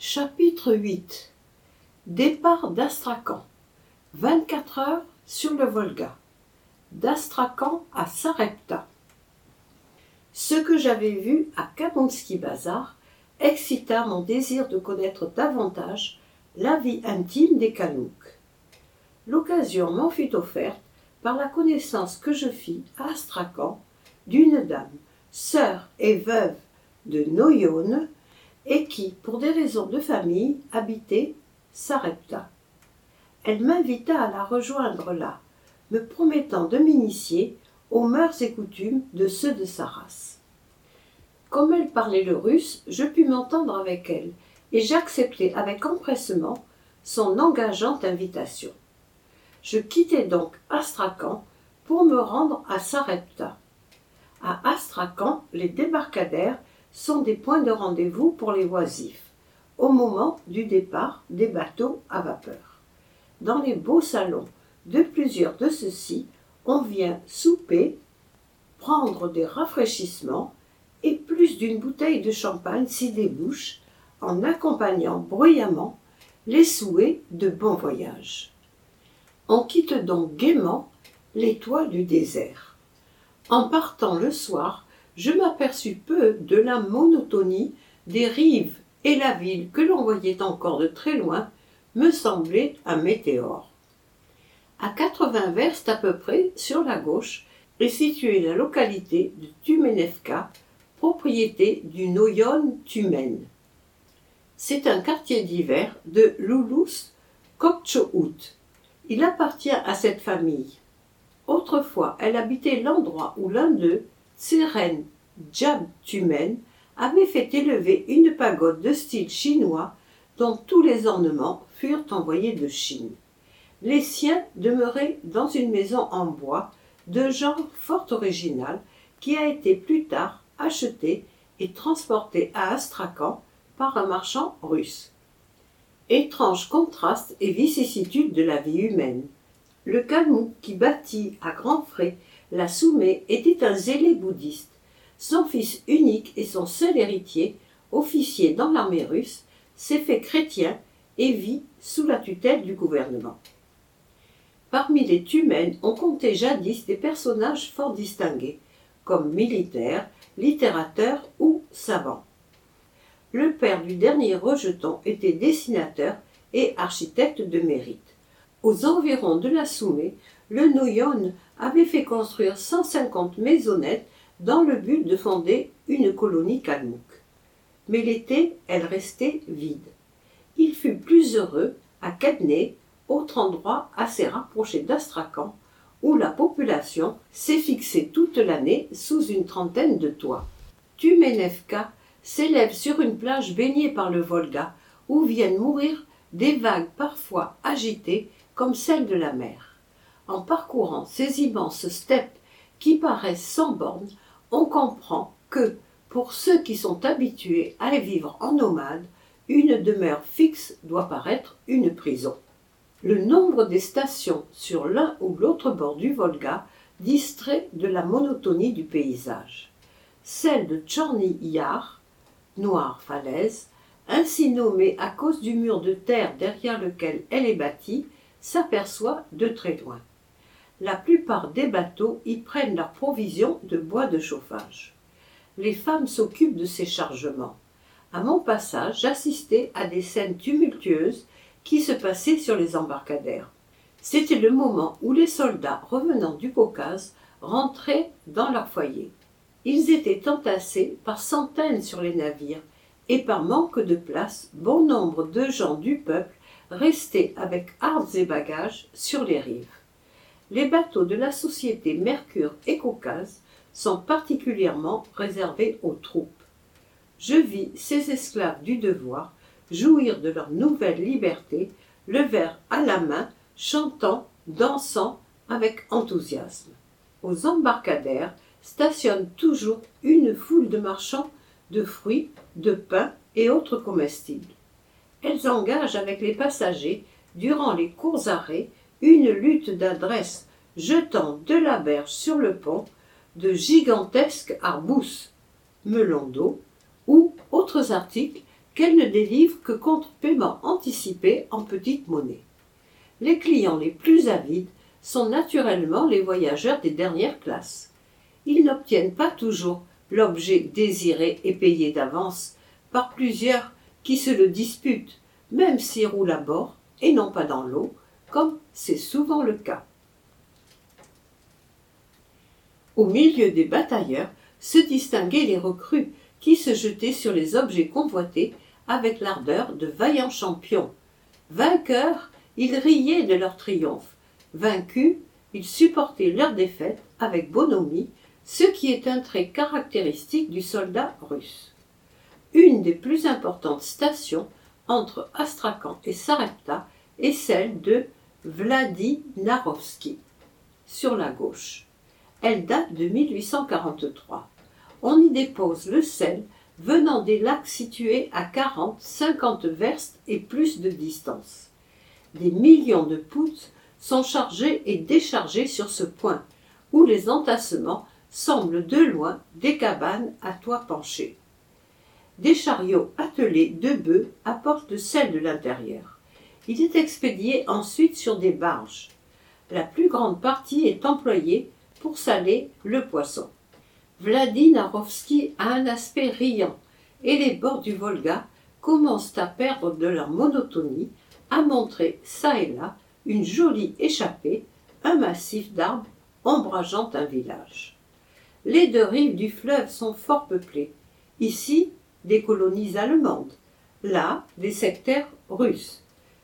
Chapitre 8. Départ d'Astrakhan. 24 heures sur le Volga. D'Astrakhan à Sarepta. Ce que j'avais vu à Kamensky Bazar excita mon désir de connaître davantage la vie intime des Kalmouks. L'occasion m'en fut offerte par la connaissance que je fis à Astrakhan d'une dame, sœur et veuve de Noyon, et qui, pour des raisons de famille, habitait Sarepta. Elle m'invita à la rejoindre là, me promettant de m'initier aux mœurs et coutumes de ceux de sa race. Comme elle parlait le russe, je pus m'entendre avec elle, et j'acceptai avec empressement son engageante invitation. Je quittai donc Astrakhan pour me rendre à Sarepta. À Astrakhan, les débarcadères sont des points de rendez-vous pour les oisifs, au moment du départ des bateaux à vapeur. Dans les beaux salons de plusieurs de ceux-ci, on vient souper, prendre des rafraîchissements, et plus d'une bouteille de champagne s'y débouche, en accompagnant bruyamment les souhaits de bon voyage. On quitte donc gaiement les toits du désert. En partant le soir, je m'aperçus peu de la monotonie des rives, et la ville que l'on voyait encore de très loin me semblait un météore. À 80 verstes à peu près sur la gauche est située la localité de Tumenevka, propriété du Noyon Tumen. C'est un quartier d'hiver de Loulous Kokchout. Il appartient à cette famille. Autrefois, elle habitait l'endroit où l'un d'eux, Tseren Djab Tumen, avait fait élever une pagode de style chinois dont tous les ornements furent envoyés de Chine. Les siens demeuraient dans une maison en bois de genre fort original qui a été plus tard achetée et transportée à Astrakhan par un marchand russe. Étrange contraste et vicissitude de la vie humaine. Le Kalmouk qui bâtit à grands frais la Soumé était un zélé bouddhiste. Son fils unique et son seul héritier, officier dans l'armée russe, s'est fait chrétien et vit sous la tutelle du gouvernement. Parmi les Tumènes, on comptait jadis des personnages fort distingués, comme militaires, littérateurs ou savants. Le père du dernier rejeton était dessinateur et architecte de mérite. Aux environs de la Soumé, le Noyon avait fait construire 150 maisonnettes dans le but de fonder une colonie kalmouk. Mais l'été, elle restait vide. Il fut plus heureux à Kedné, autre endroit assez rapproché d'Astrakhan, où la population s'est fixée toute l'année sous une trentaine de toits. Tumenevka s'élève sur une plage baignée par le Volga, où viennent mourir des vagues parfois agitées comme celles de la mer. En parcourant ces immenses steppes qui paraissent sans bornes, on comprend que, pour ceux qui sont habitués à vivre en nomade, une demeure fixe doit paraître une prison. Le nombre des stations sur l'un ou l'autre bord du Volga distrait de la monotonie du paysage. Celle de Tchorny Yar, noire falaise, ainsi nommée à cause du mur de terre derrière lequel elle est bâtie, s'aperçoit de très loin. La plupart des bateaux y prennent leur provision de bois de chauffage. Les femmes s'occupent de ces chargements. À mon passage, j'assistais à des scènes tumultueuses qui se passaient sur les embarcadères. C'était le moment où les soldats revenant du Caucase rentraient dans leur foyer. Ils étaient entassés par centaines sur les navires, et par manque de place, bon nombre de gens du peuple restaient avec hardes et bagages sur les rives. Les bateaux de la société Mercure et Caucase sont particulièrement réservés aux troupes. Je vis ces esclaves du devoir jouir de leur nouvelle liberté, le verre à la main, chantant, dansant avec enthousiasme. Aux embarcadères stationne toujours une foule de marchands de fruits, de pain et autres comestibles. Elles engagent avec les passagers, durant les courts arrêts, une lutte d'adresse, jetant de la berge sur le pont de gigantesques arbousses, melons d'eau ou autres articles qu'elle ne délivre que contre paiement anticipé en petite monnaie. Les clients les plus avides sont naturellement les voyageurs des dernières classes. Ils n'obtiennent pas toujours l'objet désiré et payé d'avance par plusieurs qui se le disputent, même s'ils roulent à bord et non pas dans l'eau, comme c'est souvent le cas. Au milieu des batailleurs se distinguaient les recrues qui se jetaient sur les objets convoités avec l'ardeur de vaillants champions. Vainqueurs, ils riaient de leur triomphe. Vaincus, ils supportaient leur défaite avec bonhomie, ce qui est un trait caractéristique du soldat russe. Une des plus importantes stations entre Astrakhan et Sarepta est celle de Vladinarovski, sur la gauche. Elle date de 1843. On y dépose le sel venant des lacs situés à 40-50 verstes et plus de distance. Des millions de poutres sont chargés et déchargés sur ce point, où les entassements semblent de loin des cabanes à toit penché. Des chariots attelés de bœufs apportent le sel de l'intérieur. Il est expédié ensuite sur des barges. La plus grande partie est employée pour saler le poisson. Vladinarovski a un aspect riant et les bords du Volga commencent à perdre de leur monotonie, à montrer çà et là une jolie échappée, un massif d'arbres ombrageant un village. Les deux rives du fleuve sont fort peuplées. Ici, des colonies allemandes, là, des sectaires russes,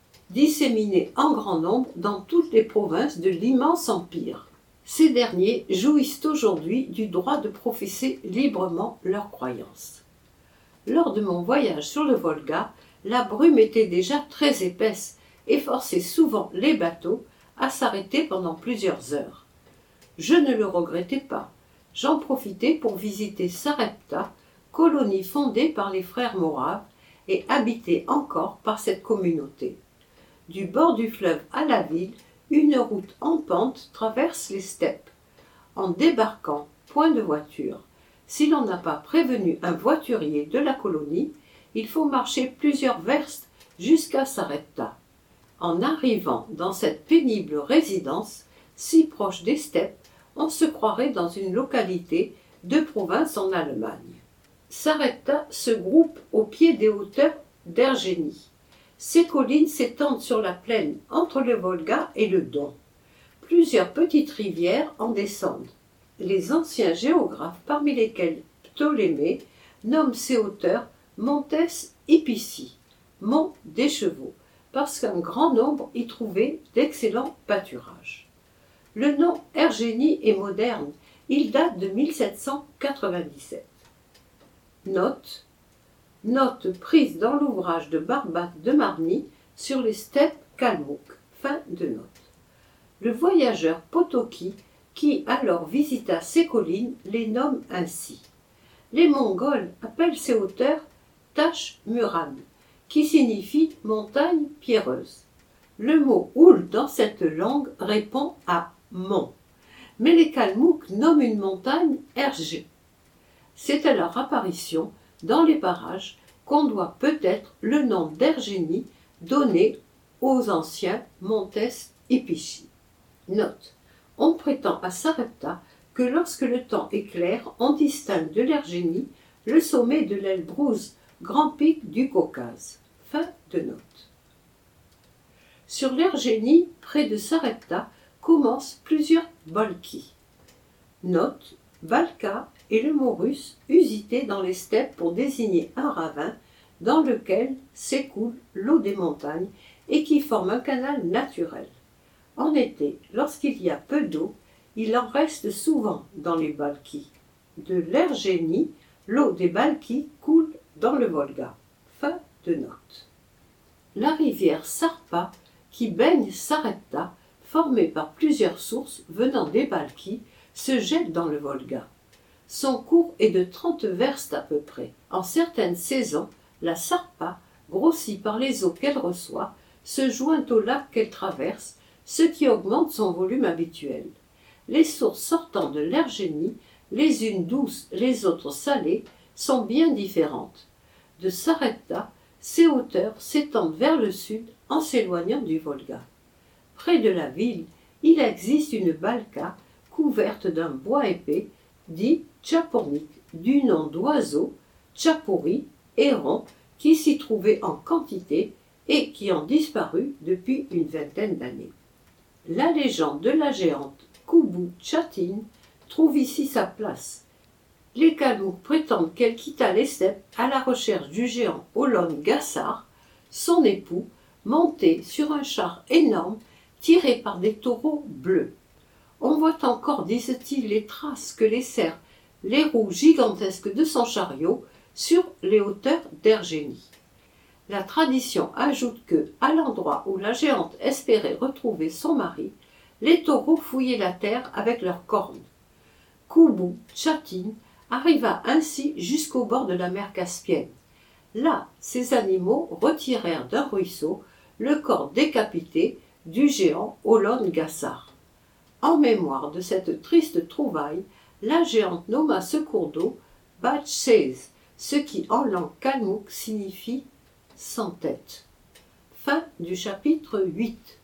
disséminés en grand nombre dans toutes les provinces de l'immense empire. Ces derniers jouissent aujourd'hui du droit de professer librement leurs croyances. Lors de mon voyage sur le Volga, la brume était déjà très épaisse et forçait souvent les bateaux à s'arrêter pendant plusieurs heures. Je ne le regrettais pas. J'en profitais pour visiter Sarepta, colonie fondée par les frères moraves et habitée encore par cette communauté. Du bord du fleuve à la ville, une route en pente traverse les steppes. En débarquant, point de voiture. Si l'on n'a pas prévenu un voiturier de la colonie, il faut marcher plusieurs verstes jusqu'à Sarepta. En arrivant dans cette pénible résidence, si proche des steppes, on se croirait dans une localité de province en Allemagne. Sarepta se groupe au pied des hauteurs d'Ergénie. Ces collines s'étendent sur la plaine entre le Volga et le Don. Plusieurs petites rivières en descendent. Les anciens géographes, parmi lesquels Ptolémée, nomment ces hauteurs Montes Ipissi, mont des chevaux, parce qu'un grand nombre y trouvait d'excellents pâturages. Le nom Ergénie est moderne, il date de 1797. Note prise dans l'ouvrage de Barbate de Marny sur les steppes kalmouques. Fin de note. Le voyageur Potocki, qui alors visita ces collines, les nomme ainsi. Les Mongols appellent ces hauteurs Tash Muran, qui signifie montagne pierreuse. Le mot oul dans cette langue répond à mont, mais les Kalmouks nomment une montagne Ergé. C'est à leur apparition dans les parages qu'on doit peut-être le nom d'Ergénie donné aux anciens Montes Ipissi. Note. On prétend à Sarepta que lorsque le temps est clair, on distingue de l'Ergénie le sommet de l'Elbrouz, grand pic du Caucase. Fin de note. Sur l'Ergénie, près de Sarepta, commencent plusieurs balkis. Note. Balka est le mot russe usité dans les steppes pour désigner un ravin dans lequel s'écoule l'eau des montagnes et qui forme un canal naturel. En été, lorsqu'il y a peu d'eau, il en reste souvent dans les balkis. De l'Ergénie, l'eau des balkis coule dans le Volga. Fin de note. La rivière Sarpa, qui baigne Sarepta, formée par plusieurs sources venant des balkis, se jette dans le Volga. Son cours est de 30 verstes à peu près. En certaines saisons, la Sarpa, grossie par les eaux qu'elle reçoit, se joint au lac qu'elle traverse, ce qui augmente son volume habituel. Les sources sortant de l'Ergénie, les unes douces, les autres salées, sont bien différentes. De Sarepta, Ces hauteurs s'étendent vers le sud en s'éloignant du Volga. Près de la ville, il existe une balka couverte d'un bois épais, dit tchapornik, du nom d'oiseau, tchapouri, héron, qui s'y trouvait en quantité et qui ont disparu depuis une vingtaine d'années. La légende de la géante Koubou-Tchatine trouve ici sa place. Les Kalmouks prétendent qu'elle quitta les steppes à la recherche du géant Olon Gassar, son époux, monté sur un char énorme tiré par des taureaux bleus. On voit encore, disent-ils, les traces que laissèrent les roues gigantesques de son chariot sur les hauteurs d'Ergénie. La tradition ajoute que, à l'endroit où la géante espérait retrouver son mari, les taureaux fouillaient la terre avec leurs cornes. Koubou-Tchatine arriva ainsi jusqu'au bord de la mer Caspienne. Là, ces animaux retirèrent d'un ruisseau le corps décapité du géant Olon Gassar. En mémoire de cette triste trouvaille, la géante nomma ce cours d'eau Batchsez, ce qui en langue kalmouk signifie sans tête. Fin du chapitre 8.